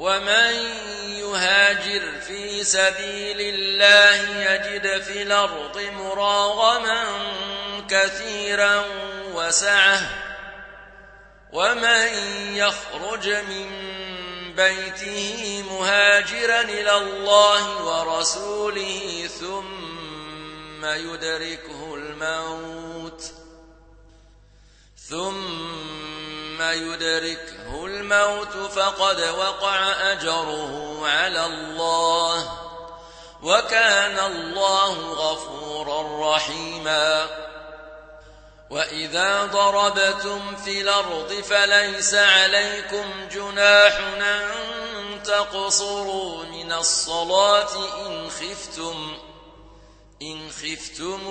ومن يهاجر في سبيل الله يجد في الأرض مراغما كثيرا وسعة ومن يخرج من بيته مهاجرا إلى الله ورسوله ثم يدركه الموت فقد وقع أجره على الله وكان الله غفورا رحيما وإذا ضربتم في الأرض فليس عليكم جناح أن تقصروا من الصلاة إن خفتم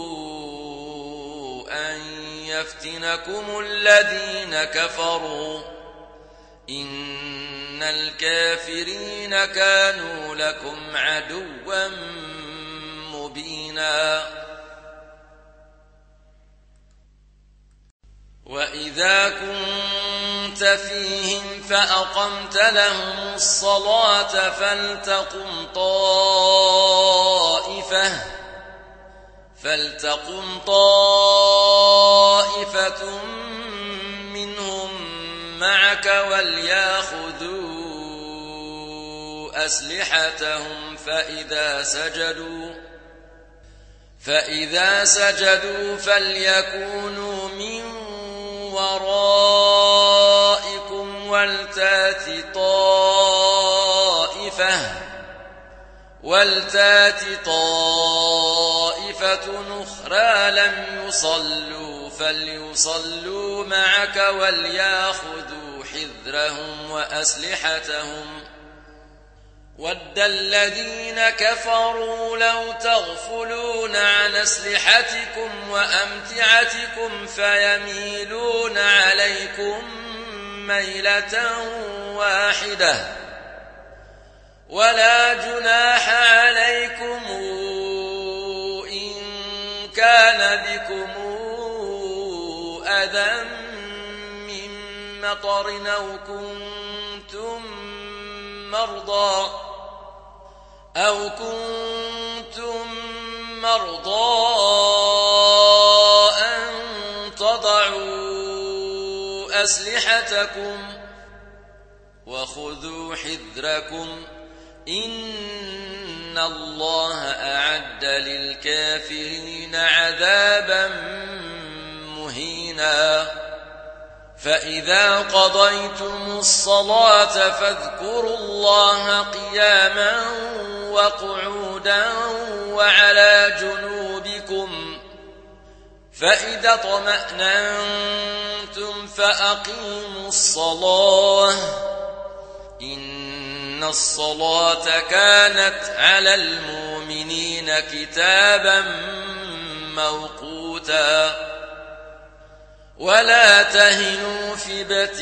أن يفتنكم الذين كفروا إن الكافرين كانوا لكم عدوا مبينا وإذا كنت فيهم فأقمت لهم الصلاة فلتقم طائفة منهم معك وليأخذوا أسلحتهم فإذا سجدوا فليكونوا من ورائكم ولتات طائفة أخرى لم يصلوا فليصلوا معك وليأخذوا حذرهم وأسلحتهم ود الذين كفروا لو تغفلون عن أسلحتكم وأمتعتكم فيميلون عليكم ميلة واحدة ولا جناح عليكم إن كان بكم أذى من مطر أو كنتم مرضى أن تضعوا أسلحتكم وخذوا حذركم إن الله أعد للكافرين عذابا مهينا فإذا قضيتم الصلاة فاذكروا الله قياما وقعودا وعلى جنوبكم فإذا اطمأننتم فأقيموا الصلاة إن الصلاة كانت على المؤمنين كتابا موقوتا ولا تهنوا في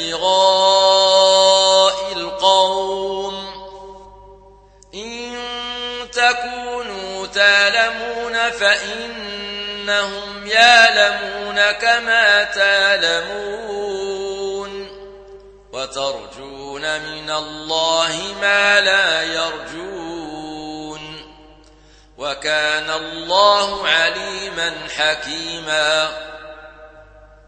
ابتغاء القوم إن تكونوا تألمون فإنهم يألمون كما تألمون وترجون من الله ما لا يرجون وكان الله عليما حكيما